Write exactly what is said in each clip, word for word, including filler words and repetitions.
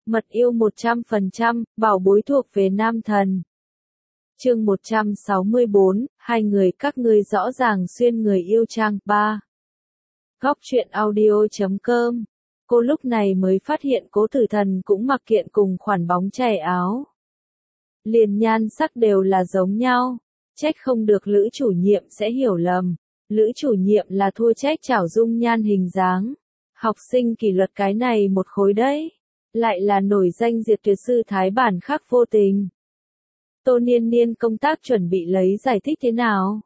Mật yêu một trăm phần trăm, bảo bối thuộc về nam thần. Chương một trăm sáu mươi bốn, hai người các ngươi rõ ràng xuyên người yêu trang ba. Góc truyện audio.com. Cô lúc này mới phát hiện Cố Tử Thần cũng mặc kiện cùng khoản bóng chảy áo. Liền nhan sắc đều là giống nhau, trách không được Lữ chủ nhiệm sẽ hiểu lầm. Lữ chủ nhiệm là thua trách chảo dung nhan hình dáng. Học sinh kỷ luật cái này một khối đấy. Lại là nổi danh diệt tuyệt sư thái bản khắc vô tình. Tô Niên Niên công tác chuẩn bị lấy giải thích thế nào?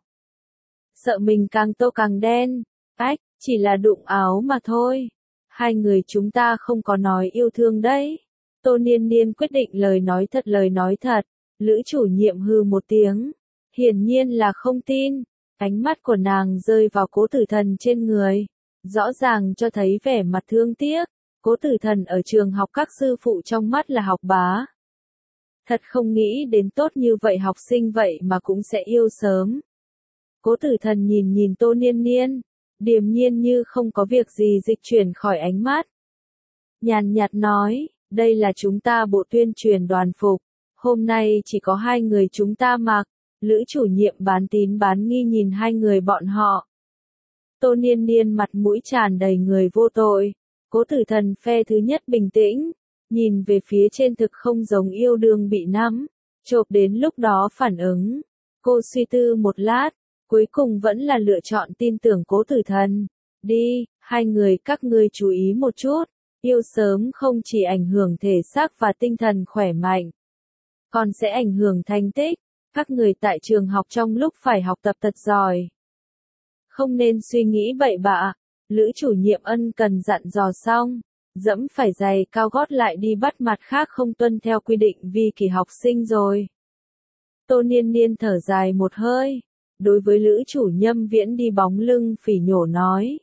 Sợ mình càng tô càng đen. Ách, chỉ là đụng áo mà thôi. Hai người chúng ta không có nói yêu thương đấy. Tô Niên Niên quyết định lời nói thật lời nói thật. Lữ chủ nhiệm hừ một tiếng. Hiển nhiên là không tin. Ánh mắt của nàng rơi vào Cố Tử Thần trên người. Rõ ràng cho thấy vẻ mặt thương tiếc. Cố Tử Thần ở trường học các sư phụ trong mắt là học bá. Thật không nghĩ đến tốt như vậy học sinh vậy mà cũng sẽ yêu sớm. Cố Tử Thần nhìn nhìn Tô Niên Niên, điềm nhiên như không có việc gì dịch chuyển khỏi ánh mắt. Nhàn nhạt nói, đây là chúng ta bộ tuyên truyền đoàn phục, hôm nay chỉ có hai người chúng ta mặc. Lữ chủ nhiệm bán tín bán nghi nhìn hai người bọn họ. Tô Niên Niên mặt mũi tràn đầy người vô tội. Cố Tử Thần phe thứ nhất bình tĩnh, nhìn về phía trên thực không giống yêu đương bị nắm, chộp đến lúc đó phản ứng. Cô suy tư một lát, cuối cùng vẫn là lựa chọn tin tưởng Cố Tử Thần. Đi, hai người các ngươi chú ý một chút, yêu sớm không chỉ ảnh hưởng thể xác và tinh thần khỏe mạnh, còn sẽ ảnh hưởng thành tích. Các người tại trường học trong lúc phải học tập thật giỏi. Không nên suy nghĩ bậy bạ. Lữ chủ nhiệm ân cần dặn dò xong, dẫm phải giày cao gót lại đi bắt mặt khác không tuân theo quy định vì kỳ học sinh rồi. Tô Niên Niên thở dài một hơi, đối với Lữ chủ nhâm viễn đi bóng lưng phỉ nhổ nói.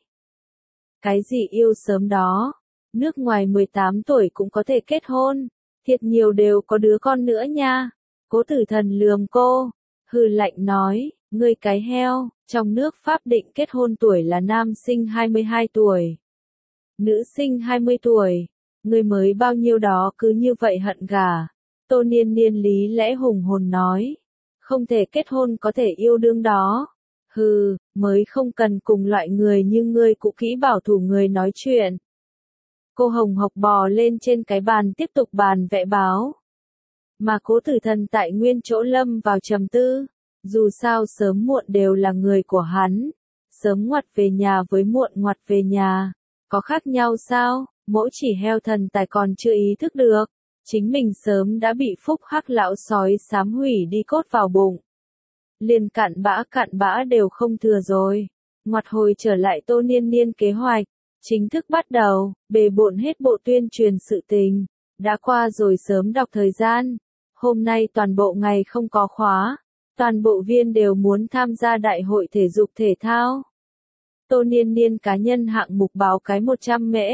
Cái gì yêu sớm đó, nước ngoài mười tám tuổi cũng có thể kết hôn, thiệt nhiều đều có đứa con nữa nha. Cố Tử Thần lườm cô, hừ lạnh nói, ngươi cái heo, trong nước pháp định kết hôn tuổi là nam sinh hai mươi hai tuổi, nữ sinh hai mươi tuổi, ngươi mới bao nhiêu đó cứ như vậy hận gà. Tô Niên Niên lý lẽ hùng hồn nói, không thể kết hôn có thể yêu đương đó. Hừ, mới không cần cùng loại người như ngươi cũ kỹ bảo thủ người nói chuyện. Cô hồng hộc bò lên trên cái bàn tiếp tục bàn vẽ báo. Mà Cố Tử Thần tại nguyên chỗ lâm vào trầm tư, dù sao sớm muộn đều là người của hắn, sớm ngoặt về nhà với muộn ngoặt về nhà, có khác nhau sao? Mỗi chỉ heo thần tài còn chưa ý thức được, chính mình sớm đã bị phúc hắc lão sói xám hủy đi cốt vào bụng. Liền cặn bã cặn bã đều không thừa rồi, ngoặt hồi trở lại Tô Niên Niên kế hoạch, chính thức bắt đầu, bề bộn hết bộ tuyên truyền sự tình, đã qua rồi sớm đọc thời gian. Hôm nay toàn bộ ngày không có khóa, toàn bộ viên đều muốn tham gia đại hội thể dục thể thao. Tô Niên Niên cá nhân hạng mục báo cái một trăm mễ.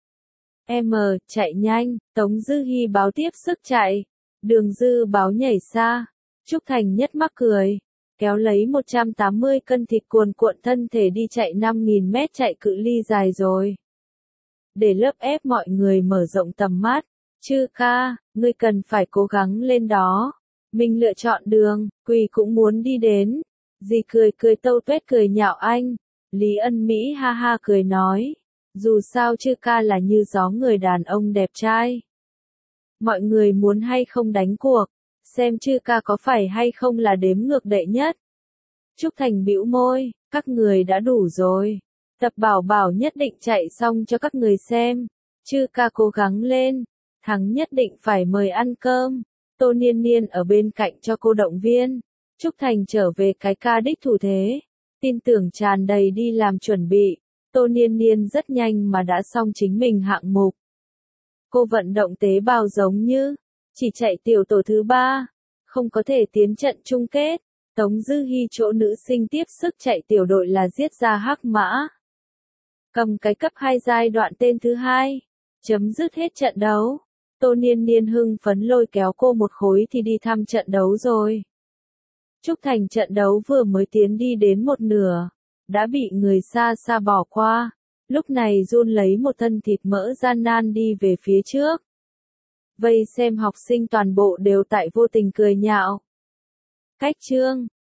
M, chạy nhanh, Tống Dư Hi báo tiếp sức chạy, Đường Dư báo nhảy xa, Trúc Thành nhất mắc cười, kéo lấy một trăm tám mươi cân thịt cuồn cuộn thân thể đi chạy năm nghìn mét chạy cự ly dài rồi. Để lớp ép mọi người mở rộng tầm mắt. Chư ca, ngươi cần phải cố gắng lên đó. Mình lựa chọn đường, Quỳ cũng muốn đi đến. Dì cười cười tâu tuét cười nhạo anh. Lý Ân Mỹ ha ha cười nói. Dù sao chư ca là như gió người đàn ông đẹp trai. Mọi người muốn hay không đánh cuộc. Xem chư ca có phải hay không là đếm ngược đệ nhất. Trúc Thành bĩu môi, các người đã đủ rồi. Tập bảo bảo nhất định chạy xong cho các người xem. Chư ca cố gắng lên. Thắng nhất định phải mời ăn cơm. Tô Niên Niên ở bên cạnh cho cô động viên. Trúc Thành trở về cái ca đích thủ thế. Tin tưởng tràn đầy đi làm chuẩn bị. Tô Niên Niên rất nhanh mà đã xong chính mình hạng mục. Cô vận động tế bào giống như, chỉ chạy tiểu tổ thứ ba, không có thể tiến trận chung kết. Tống Dư Hi chỗ nữ sinh tiếp sức chạy tiểu đội là giết ra hắc mã. Cầm cái cấp hai giai đoạn tên thứ hai. Chấm dứt hết trận đấu. Tô Niên Niên hưng phấn lôi kéo cô một khối thì đi thăm trận đấu rồi. Trúc Thành trận đấu vừa mới tiến đi đến một nửa, đã bị người xa xa bỏ qua. Lúc này run lấy một thân thịt mỡ gian nan đi về phía trước. Vây xem học sinh toàn bộ đều tại vô tình cười nhạo. Cách chương